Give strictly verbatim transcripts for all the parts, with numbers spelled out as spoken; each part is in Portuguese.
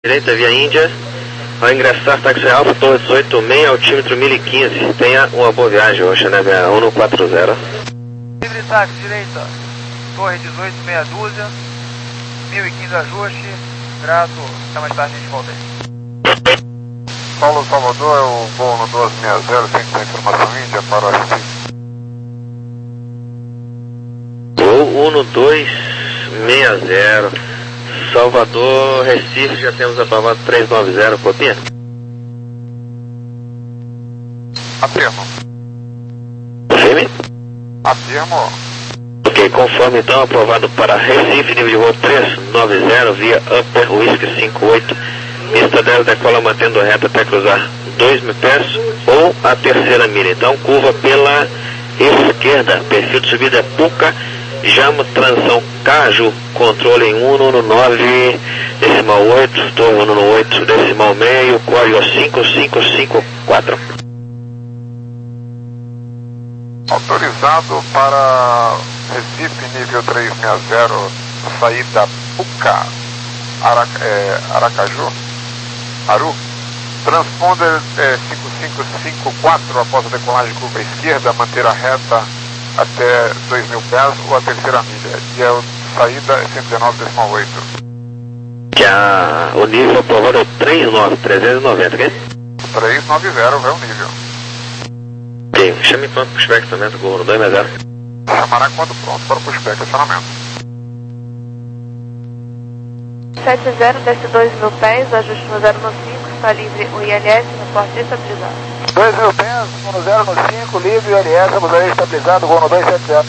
Direita via Índia, ao ingressar táxi Alfa, Torre dezoito seis, altímetro mil e quinze. Tenha uma boa viagem, Oceanev um quatro zero. Livre táxi, direita, Torre dezoito, meia dúzia, mil e quinze ajuste, grato, até mais tarde a gente volta aí. Paulo Salvador é o voo no doze sessenta, centro de informação Índia para o Recife. Voo um dois seis zero, Salvador, Recife, já temos aprovado três nove zero, copia? Afirmo. Firme? Afirmo. Ok, conforme então, aprovado para Recife, nível de voo três nove zero, via Upper Whisky cinco oito, Estadela decola mantendo reta até cruzar dois mil pés ou a terceira milha. Então, curva pela esquerda, perfil de subida é Puca, Jamo, transição Caju, controle em um nove decimal oito, torre um oito decimal meio, código cinco cinco cinco quatro. Autorizado para Recife, nível três seis zero, saída Puca, Arac, é, Aracaju, Aru. Transponder é, cinco cinco cinco quatro, após a decolagem curva esquerda, manter a reta até dois mil pés ou a terceira milha. E a saída é cento e dezenove decimal oito. Que a, o nível aprovado é três nove, trezentos e noventa, ok? trezentos e noventa é o nível. Ok, chame quanto pushback também do Gol dois seis zero. Chamará quando pronto para o pushback acionamento. sete zero, desce dois mil pés, ajuste no zero no cinco, está livre o I L S, no porte estabilizado. dois mil pés, voo no zero no cinco, livre o I L S, abusaria estabilizado, voo no dois sete zero.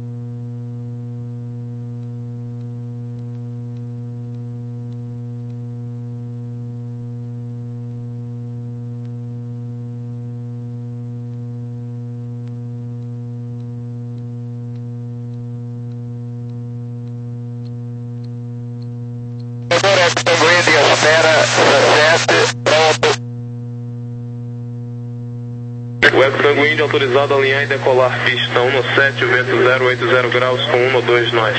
O Eco Índia autorizado a alinhar e decolar pista um no sete, vento zero oito zero graus com um no dois nós.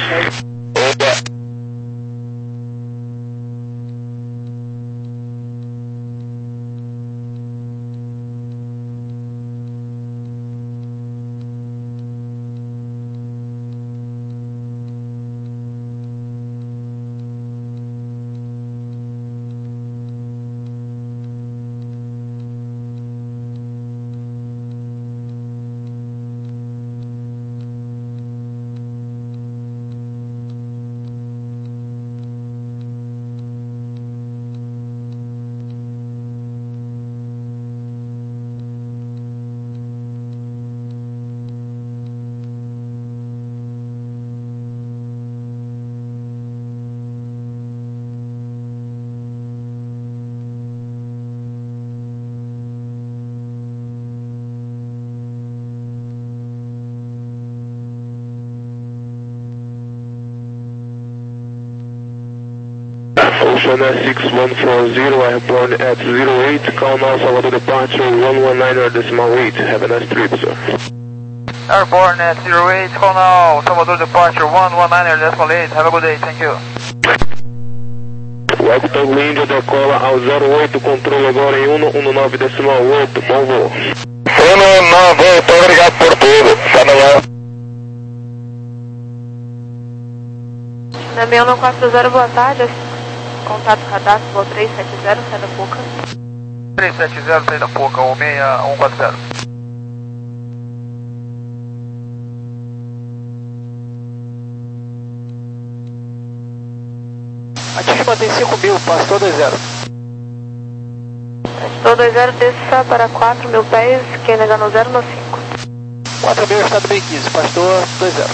Ocean six one four zero, airborne at zero eight, call now Salvador departure one one nine decimal eight. Have a nice trip, sir. Airborne at zero eight, call now, Salvador departure one one nine decimal eight. Have a good day, thank you. O Eco Tango Índia decola ao zero oito, controle agora em um nove decimal oito, bom voo. um nove, muito obrigado por tudo. Tá no Name um quatro zero, boa tarde. Contato cadastro, voo três sete zero, sai da Puca. três sete zero, sai da Puca, um seis um quatro zero. Atinge mantém cinco mil, pastor dois zero. Pastor dois zero, desça para quatro mil pés, quem nega no zero no cinco. quatro mil, estado bem quinze, pastor dois zero.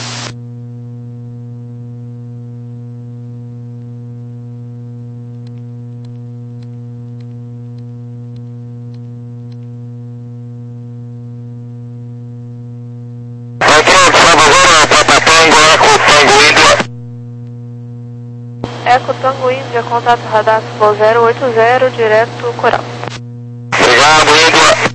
Eco Tango Índia, contato radar voo zero oito zero, direto Coral. Obrigado, Índia.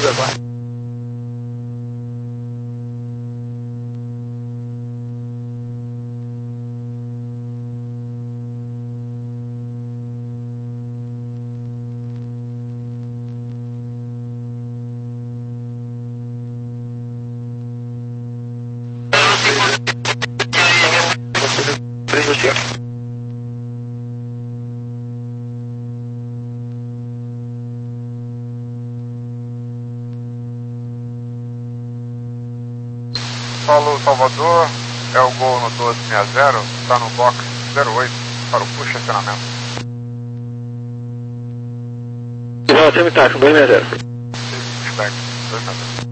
agora. Paulo Salvador, é o gol no doze sessenta, está no box zero oito para o push acionamento. Não, tem táxi, dois sessenta. Feedback, dois sessenta.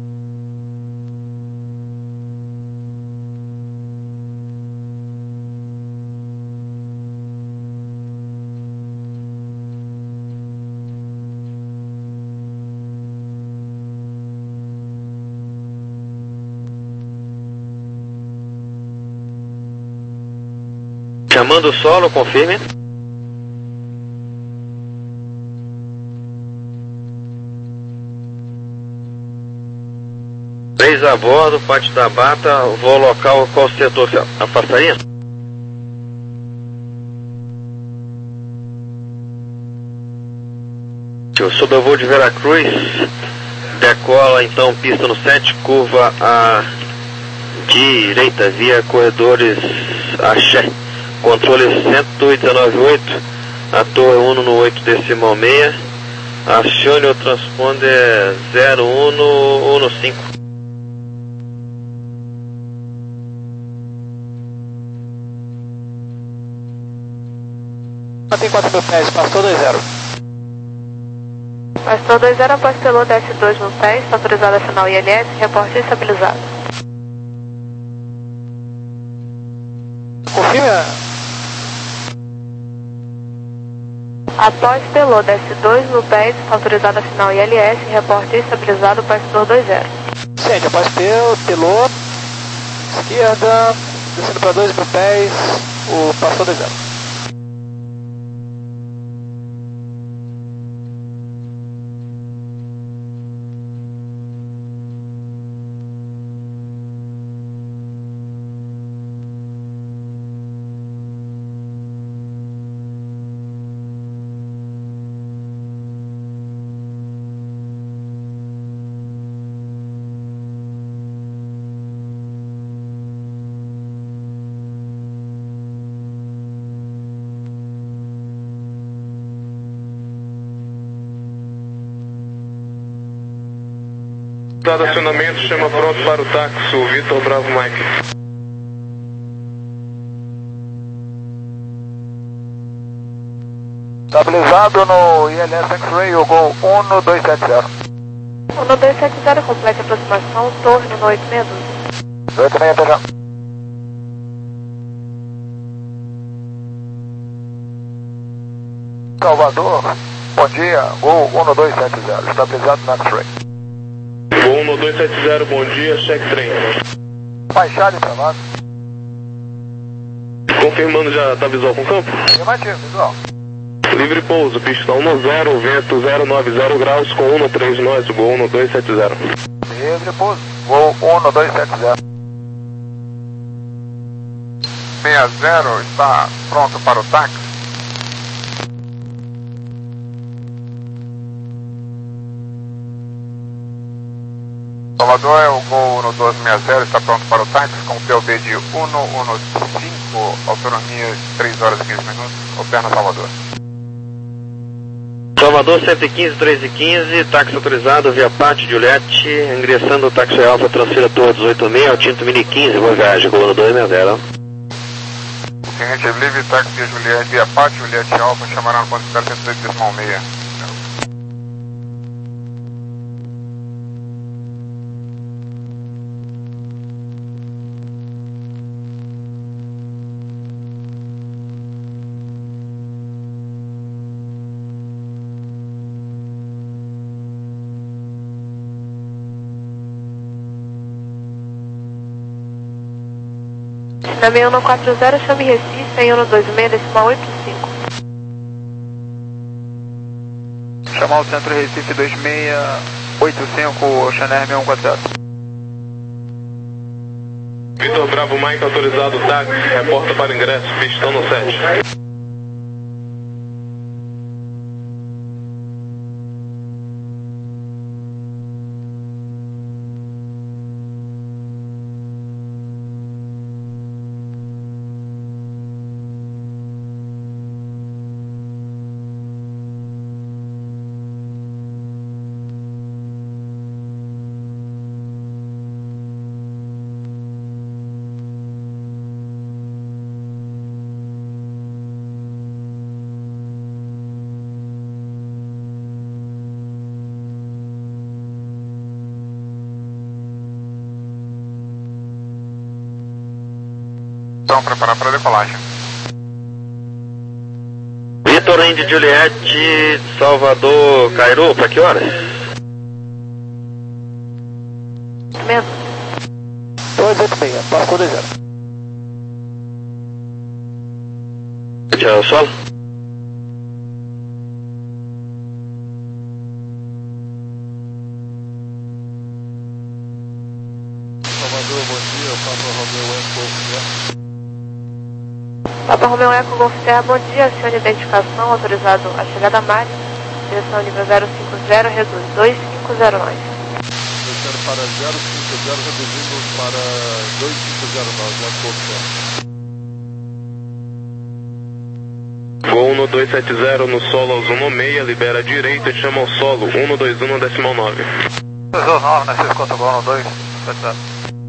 Chamando o solo, confirme. Três a bordo, parte da bata, voo local, qual setor você afastaria? Sob o voo de Veracruz, decola então pista no sete, curva à direita, via corredores Axé. Controle cento e dezenove oito, a torre um no oito decimal seis, acione o transponder zero um no cinco. Mantém quatro mil pés, passou dois zero. Pastor dois zero, após pelô desce dois mil pés, está autorizado a acionar o I L S, reporte estabilizado. Confirma. Após pelô desce dois mil pés, está autorizado a acionar o I L S, reporte estabilizado, pastor dois zero. Gente, após pelô, pelô, esquerda, descendo para dois mil pés, o pastor dois zero. Dado acionamento, chama pronto para o táxi, o Vitor Bravo Mike. Estabilizado no I L S X-Ray, o gol um dois sete zero. um dois sete zero, complete aproximação, torre no oito seis dois. oito seis já. Salvador, bom dia, gol um dois sete zero, estabilizado no X-Ray. Gol um dois sete zero, bom dia, check trem. Baixada e travado. Confirmando, já está visual com campo? Afirmativo, visual. Livre pouso, pista um zero, vento zero nove zero graus com um três nós, gol um dois sete zero. Livre pouso, gol um dois sete zero. sessenta está pronto para o táxi. Salvador, é o gol no doze sessenta, está pronto para o táxi com o P O B de um um cinco, autonomia de três horas e quinze minutos, opera Salvador. Salvador cento e quinze, três e quinze, táxi autorizado via Pátio Juliette, ingressando o táxi Alfa, transfira Torre dezoito seis, ao Tinto Mini quinze, boa viagem, gol no dois sessenta. Seguinte, livre táxi via Juliette, via Pátio Juliette Alfa, chamará no ponto de cento e oito decimal seis. Na meia um quatro zero, chame Recife em um dois seis, decimal oito cinco. Chamar o centro Recife dois seis, oito cinco, Chanel seis um quatro zero. Vitor Bravo Mike, autorizado táxi, reporta para ingresso, pistão no sete. Então, preparar para decolagem. Vitor Indy Juliette, Salvador, Cairu, para que horas? Mesmo. dois oito seis, passou dois zero. Tchau, solo. Salvador, bom dia, Papa Romeu Eco. Papa Romeu Eco Golf Terra, bom dia, senhor de identificação, autorizado a chegada a Mari, direção nível zero cinco zero, reduz dois cinco zero nove. Eu quero para zero cinco zero, reduzindo para dois cinco zero nove, Eco. Gol no dois sete zero no solo aos um no meia, libera a direita e chama ao solo, um dois um decimal nove. dois dois nove, né, seis contra gol no dois sete zero.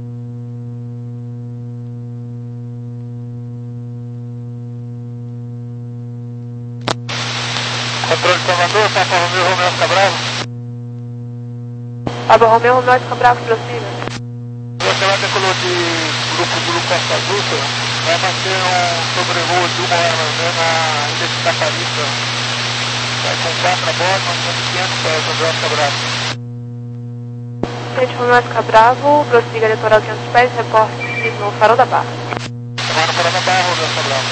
Controle de Salvador, Papa Romeu, Romeu Oscar Bravo. Papa Romeu, Romeu Oscar Bravo, prossiga. Você vai decolou de grupo Grupo Costa Azul, vai manter um sobrevoo de uma hora mais ou menos na ilha de Tacarita. Vai com quatro a bordo, nós temos quinhentos pés, Romeu Oscar Bravo. Gente, Romeu Oscar Bravo, prossiga litoral quinhentos pés, reporte no Farol da Barra. Vai no Farol da Barra, Romeu Oscar Bravo.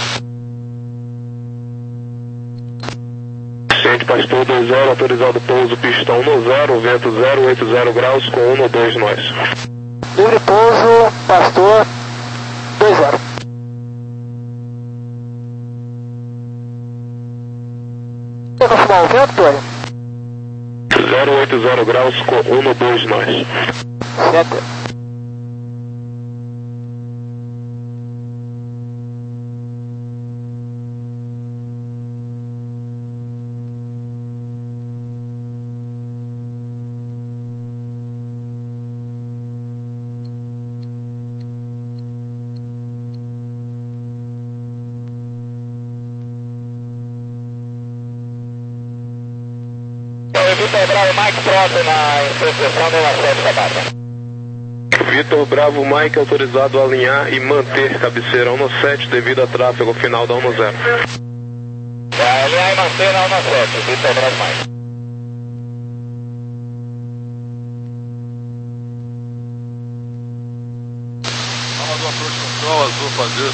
Ciente Pastor dois zero, autorizado pouso, pistão no zero, vento zero oito zero graus com um no dois nós. Livre pouso, Pastor dois zero. Quer confirmar o vento, Tony? zero oito zero graus com um no dois nós. Sete. Vitor Bravo, Mike Trota na interseção do sete da Barra. Vitor Bravo Mike, autorizado a alinhar e manter cabeceira um sete devido a tráfego final da um zero. Vai alinhar e manter na um sete, Vitor Bravo Mike. Salvador Approach Control, Azul Fazer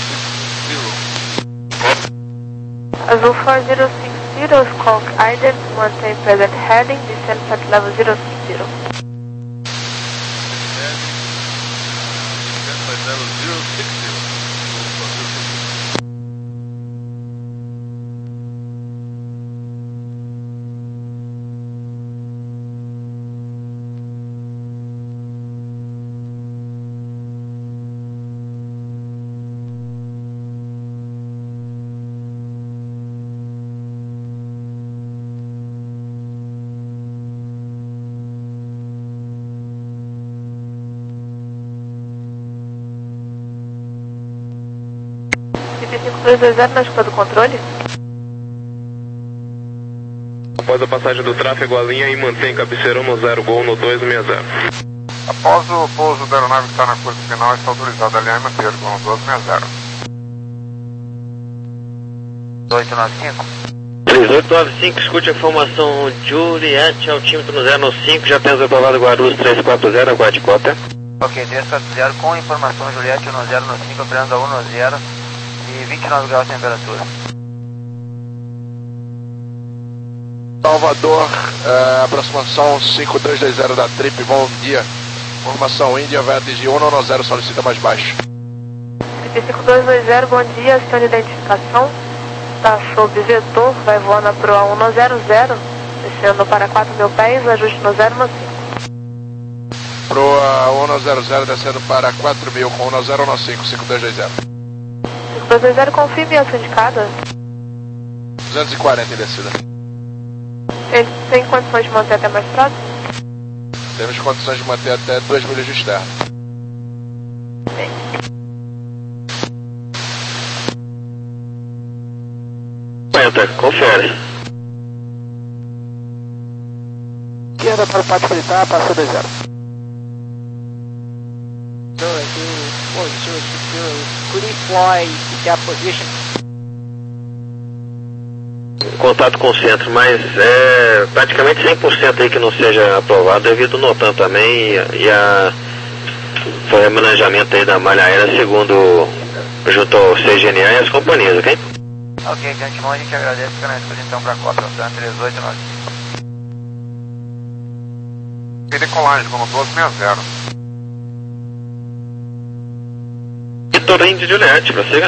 Azul four zero six zero, Skulk Ident, mantém present heading, descend at level zero six zero. cinco dois dois zero na escola do controle. Após a passagem do tráfego, alinha e mantém cabeceira no zero, gol no dois seis zero. Após o pouso da aeronave que está na curva final, está autorizado a alinhar e manter gol no dois seis zero. oito nove cinco. três oito nove cinco, escute a formação Juliette, altímetro no zero cinco, já temos aprovado Guarulhos três quatro zero, aguarde cópia. Ok, três quatro zero com informação Juliette no zero cinco, operando a um zero e vinte e nove graus de temperatura. Salvador, é, aproximação cinco três dois zero da Trip, bom dia. Formação Índia vai atingir um nove zero, solicita mais baixo. cinco dois dois zero, bom dia, senhor identificação. Está sob vetor, vai voando a proa um nove zero zero, descendo para quatro mil pés, ajuste no zero um cinco. Proa um nove zero zero, descendo para quatro mil com um nove zero um cinco, cinco dois dois zero. cinco dois dois zero, confirme a sua indicada. duzentos e quarenta em descida. Ele tem condições de manter até mais próximo? Temos condições de manter até duas milhas de externo. Bem. Confere. Esquerda para o pátio militar, passa dois zero. Could he fly to that position? Contato com o centro, mas é praticamente cem por cento aí que não seja aprovado devido ao NOTAM também e, e a foi remanejamento aí da malha aérea segundo junto ao C G N A e as companhias, ok? Ok, de antemão a gente agradece pela então para a Copa, três oito nove. Decolagem, como doze sessenta. Vitor Indy Juliette, prossiga.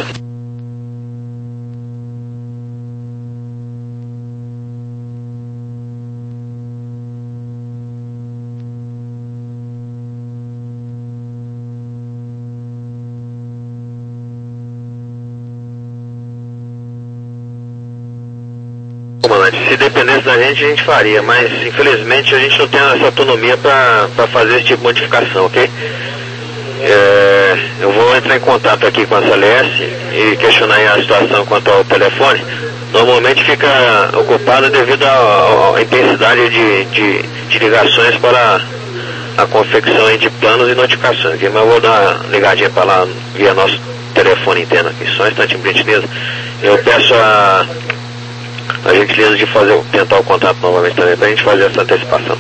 Comandante, se dependesse da gente, a gente faria, mas infelizmente a gente não tem essa autonomia para fazer esse tipo de modificação, ok? É, eu vou entrar em contato aqui com a C L S e questionar aí a situação quanto ao telefone. Normalmente fica ocupado devido à intensidade de, de, de ligações para a confecção aí de planos e notificações, okay? Mas eu vou dar uma ligadinha para lá via nosso telefone interno aqui, só um instante, por gentileza. Eu peço a a gentileza de fazer, tentar o contato novamente também para a gente fazer essa antecipação.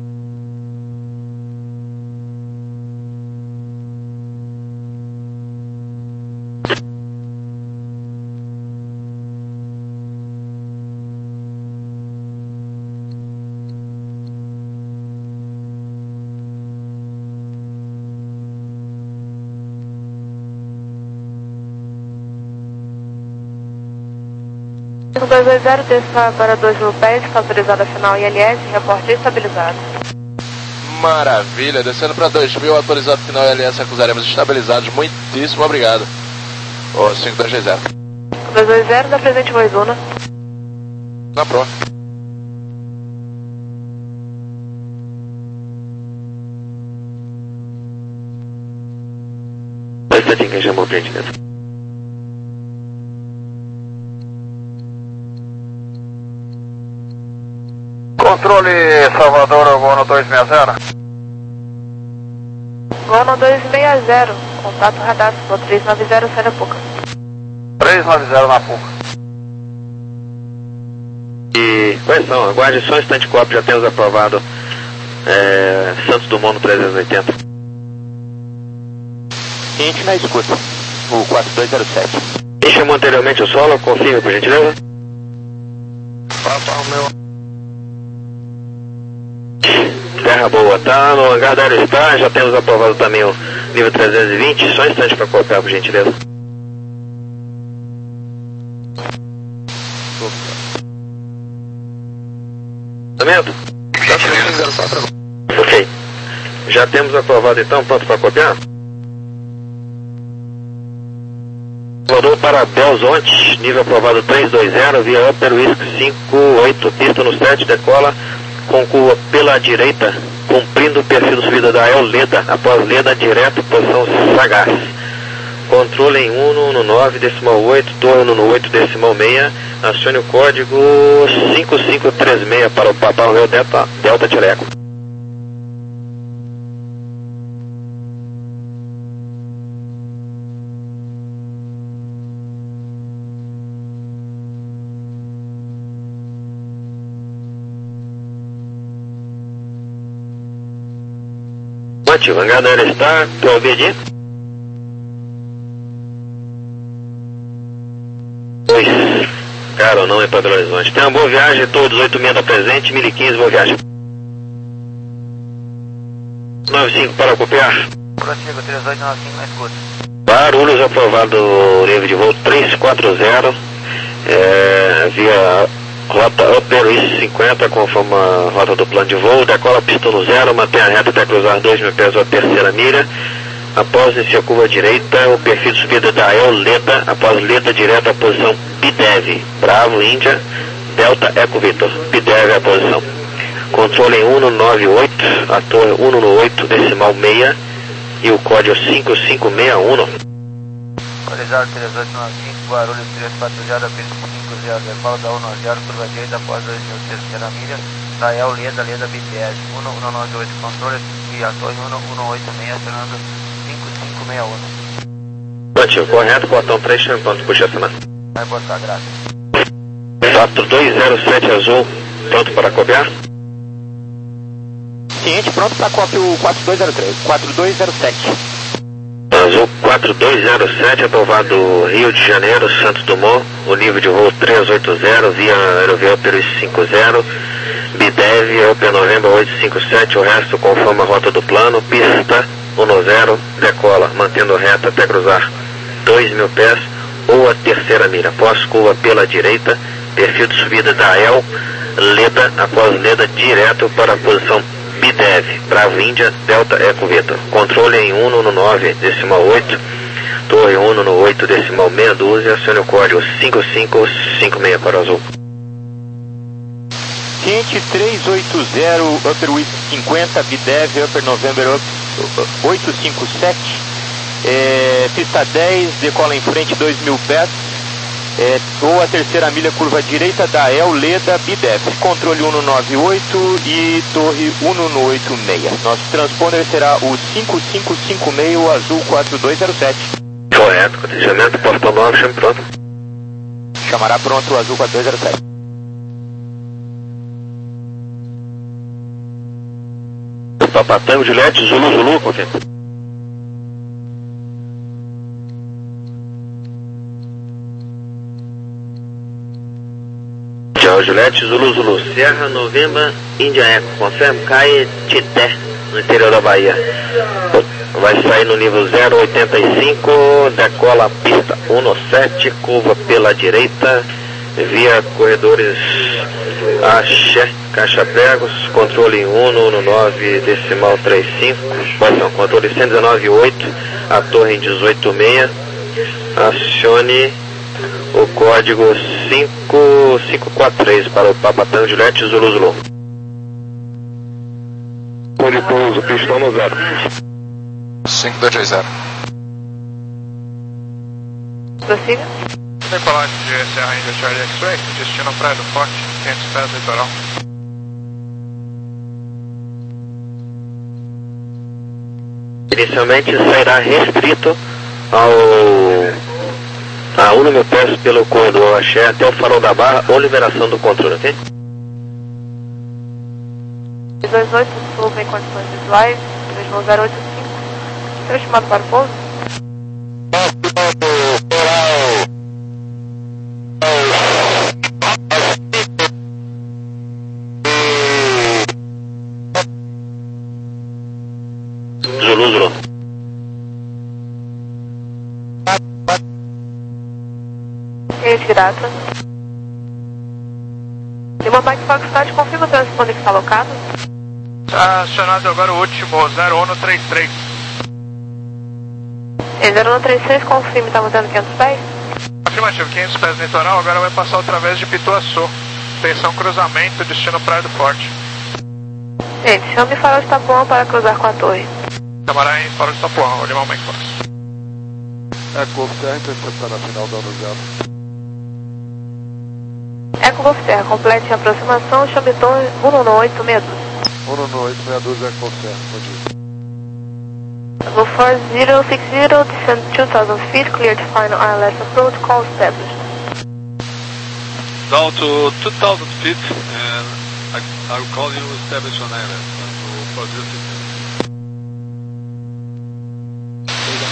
cinco dois dois zero, desça para dois mil pés, está autorizada a final I L S, reporte estabilizado. Maravilha, descendo para dois mil, autorizado final I L S, acusaremos estabilizados, muitíssimo obrigado. Ô, cinco dois dois zero. cinco dois dois zero, da presente Voizuna. Na proa. Dois instantinhos que chamou pra gente dentro. Controle Salvador, Gono dois seis zero. Gono dois seis zero, contato radar, três nove zero, sai da Puca. três nove zero na Puca. E correção, aguarde só um instante, copo, já temos aprovado é, Santos Dumont no trezentos e oitenta. Gente na escuta, o quatro dois zero sete. Quem chamou anteriormente o solo, confirme por gentileza. Passa o meu. Terra boa, tá no hangar da Aerostar, já temos aprovado também o nível trezentos e vinte, só um instante para copiar, por gentileza. Orçamento? Ok. Já temos aprovado então, pronto para copiar? Rodou para Belzonte, nível aprovado trezentos e vinte, via Upper Whisky cinco oito, pista no sete, decola com curva pela direita, cumprindo o perfil de subida da El Leda, após Leda direto, posição sagaz. Controle em um no nove, decimal oito, torno no oito, decimal seis, acione o código cinco cinco três seis para o Papai Romeo Delta, Delta Tireco. Ativo, hangar da Aerostar, para obedir. dois, chegar ou não em Belo Horizonte. Tenha uma boa viagem, todos oito meia da presente, mil e quinze, boa viagem. nove cinco para copiar. Prossigo, três oito nove cinco na escuta. Guarulhos, aprovado nível de voo trezentos e quarenta, é, via rota Upper East cinquenta, conforme a rota do plano de voo, decola pista no zero, mantém a reta até cruzar dois mil pés a terceira milha. Após iniciar a curva direita, o perfil de subida da El Leda, após Leda direta, a posição B D E V, Bravo, Índia, Delta, Eco Victor, B D E V é a posição. Controle em um no nove oito, a torre um no oito, decimal seis, e o código cinco cinco seis um. Localizado três oito nove cinco, Guarulhos três quatro zero, pista cinco zero, decola da um no zero, curva direita após dois mil terceira milha, da El Leda, Leda B D E V, um um nove oito, controle e a torre um um oito seis, Fernando cinco cinco seis um. Positivo, correto, portão três, pronto, puxa acionar. Vai botar, graças. quatro dois zero sete azul, pronto para copiar. Ciente, pronto para cópia o quatro dois zero três, quatro dois zero sete. Azul quatro dois zero sete, aprovado Rio de Janeiro, Santos Dumont, o nível de voo trezentos e oitenta, via Aerovia Peru cinquenta, B D E V, Open November oitocentos e cinquenta e sete, o resto conforme a rota do plano, pista um zero, decola, mantendo reta até cruzar dois mil pés ou a terceira milha, após curva pela direita, perfil de subida da El Leda, após Leda direto para a posição B D E V, Bravo Índia, Delta Eco Victor. Controle em um no nove, decimal oito, torre um no oito, decimal meia dúzia, acione o código cinco cinco cinco seis para o azul. Ciente três oito zero, Upper West cinquenta, B D E V, Upper November oitocentos e cinquenta e sete, é, pista dez, decola em frente dois mil pés, É, ou a terceira milha, curva direita da El Leda, B D E V, controle um no nove oito e torre um no oito seis. Nosso transponder será o cinco cinco cinco seis, o azul quatro dois zero sete. Correto, contingeamento, portão nove, chame pronto. Chamará pronto o azul quatro dois zero sete. Papatango, Juliette, Zulu, Zulu, ok. Tchau, Juliette, Zulu, Zulu, Sierra, November, Índia Eco, confirma, cai Tité, no interior da Bahia. Vai sair no nível zero oitenta e cinco, decola a pista um no sete, curva pela direita, via corredores Axé, Caixa Pregos, controle um no nove, decimal trinta e cinco, posição, controle cento e dezenove oito, a torre em dezoito seis, acione o código cinco cinco quatro três para o Papatango, Juliette, Zulu, Zulu. Pode pouso, pistão no zero. cinco dois dois zero. Prossiga. Decolagem de Serra Índia Charlie X-Ray, destino Praia do Forte, quinhentos pés litoral. Inicialmente sairá restrito ao a um mil pés pelo corredor Axé até o farol da Barra ou liberação do controle, ok? dois oito, Sul, em condições visuais, três zero oito cinco. Seu estimado para o pouso? Zulu, Zulu. Cliente grata. Lima Mike Foxtrot, confirma o transponder que está alocado? Está acionado agora o último, zero um trinta e três. É, zero um trinta e seis, confirma, está mantendo quinhentos pés? Afirmativo, quinhentos pés litoral, agora vai passar outra vez de Pituaçu. Atenção, cruzamento, destino Praia do Forte. Gente, chame farol de Itapuã para cruzar com a torre. Camará em Farol de Itapuã, o Lima Mike Fox. Eco Serra, interceptar na final da ano zero. Eco Golf Serra, complete a aproximação, chame torre um no oito seis dois. um no oito seis dois, Eco Serra, pode ir. Go four zero six zero, descend two thousand feet, clear to final I L S approach, call established. Down to two thousand feet, and I, I will call you establish on I L S. To four zero six zero.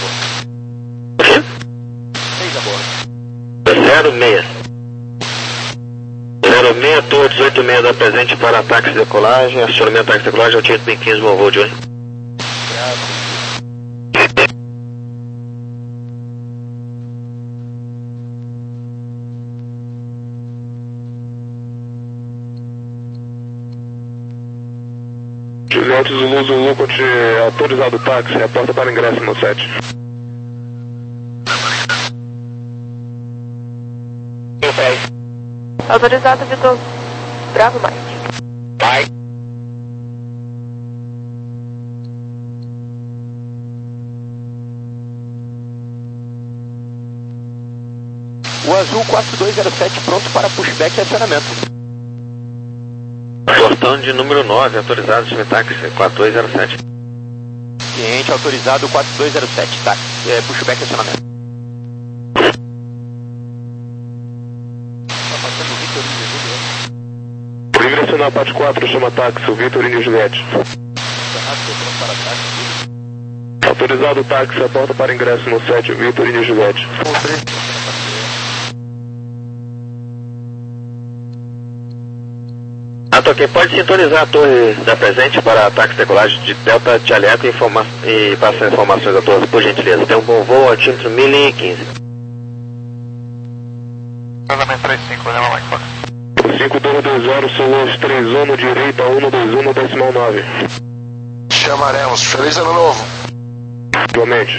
Seis a bordo. zero seis. linha Torre dezoito seis da presente para táxi de decolagem, acionamento táxi de decolagem ao Tieto B quinze, bom voo, Johnny. Juliette Zulu Zulu, continue autorizado o táxi, reporta para ingresso no sete. Autorizado, Vitor Bravo Mike. Mike. O azul quatro dois zero sete pronto para pushback e acionamento. Portão de número nove, autorizado, táxi quatro dois zero sete. Cliente autorizado quatro dois zero sete, táxi, é, pushback e acionamento. Livre acionar parte quatro, chama táxi, o Vitorino e Juliette. Autorizado o táxi, aporta para ingresso no sete, o Vitorino e Juliette. Ah, toquei, pode sintonizar a torre da presente para táxi de decolagem de Delta Tialeco e, informa e passar informações à torre, por gentileza. Tem um bom voo, altímetro mil e quinze. Casamento três cinco, olha lá, Mike Fox. cinco dois dois zero, Solos três um, direita um dois um, decimal nove. Chamaremos. Feliz ano novo. Igualmente.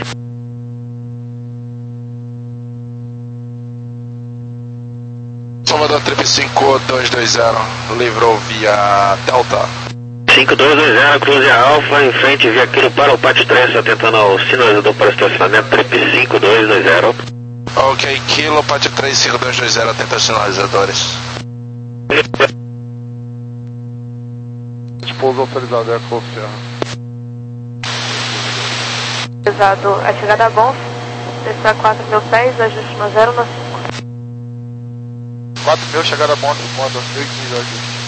Salvador Trip cinco dois dois zero, livrou via Delta. cinco dois dois zero, cruze a Alfa, em frente via Kilo para o pátio três, atentando ao sinalizador para estacionamento, Trip cinco dois dois zero. Ok, Kilo, pátio três, cinco dois dois zero, atenta aos sinalizadores. Pouso autorizado, é Golf Sierra. Autorizado, a chegada a bom, descer a quatro mil pés, ajuste no zero na cinco. quatro mil, chegada a bom, modo mil e quinze, ajuste.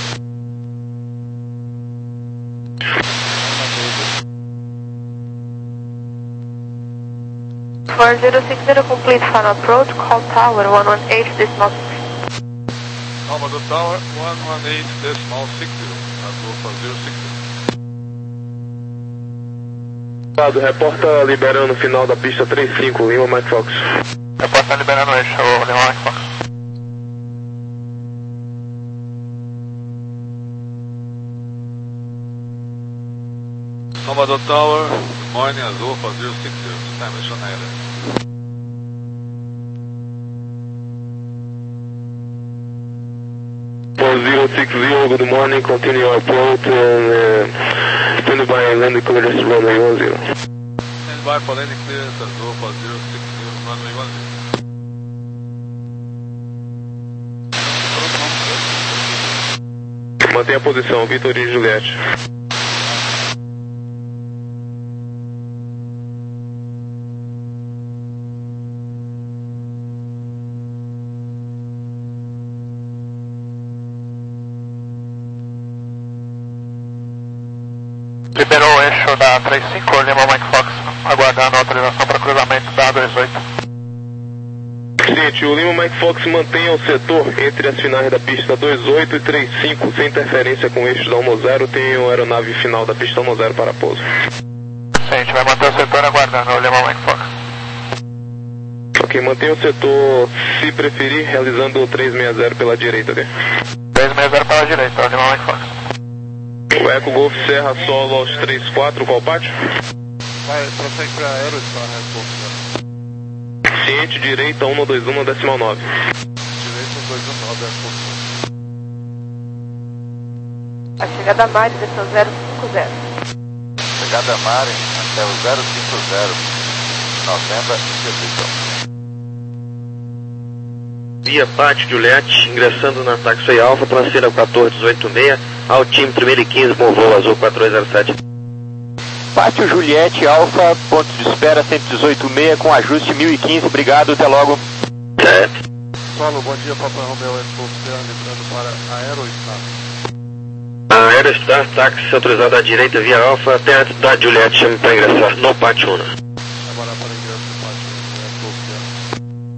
four zero six zero, complete final approach, call tower one one eight decimal six. Salvador Tower one one eight decimal six zero, azul for zero six zero. Reporta liberando o final da pista três cinco, Lima Mike Fox. Reporta liberando o eixo, Lima Mike Fox. Salvador Tower, good morning, azul for zero six zero, time is on air. For zero six zero, good morning, continue your approach and uh, stand by landing clearance runway one zero. Stand by for landing clearance, azul for zero six zero, runway one zero. Mantenha a posição, Vitorino e Juliette. Liberou o eixo da três cinco, Lima Mike Fox, aguardando a autorização para cruzamento da dois oito. Gente, o Lima Mike Fox mantenha o setor entre as finais da pista dois oito e três cinco, sem interferência com o eixo da um zero, tem a aeronave final da pista um zero para pouso. Sim, a gente vai manter o setor aguardando o Lima Mike Fox. Ok, mantenha o setor, se preferir, realizando o três seis zero pela direita dele. três seis zero pela direita, o Lima Mike Fox. O Eco Golf Serra solo aos três quatro, qual pátio? Vai, prossegue para Aerostar, né, Golf Serra. Ciente, direita um dois um, decimal nove. Direita um dois um nove, é Golf Serra. A chegada a Mari, desceu zero cinco zero. Chegada Mari até o zero cinco zero, novembro e Via Pátio Juliette, ingressando na táxi Alfa, transfira quatorze dezoito seis, altímetro mil e quinze, bom voo, azul quatro dois zero sete. Pátio Juliette, Alfa, ponto de espera cento e dezoito seis, com ajuste mil e quinze, obrigado, até logo. Certo. Solo, bom dia, Papai Romeu, é Golf Serra, lembrando para Aerostar. A Aerostar, táxi autorizado à direita via Alfa, até antes da Juliette, chame para ingressar no Pátio um.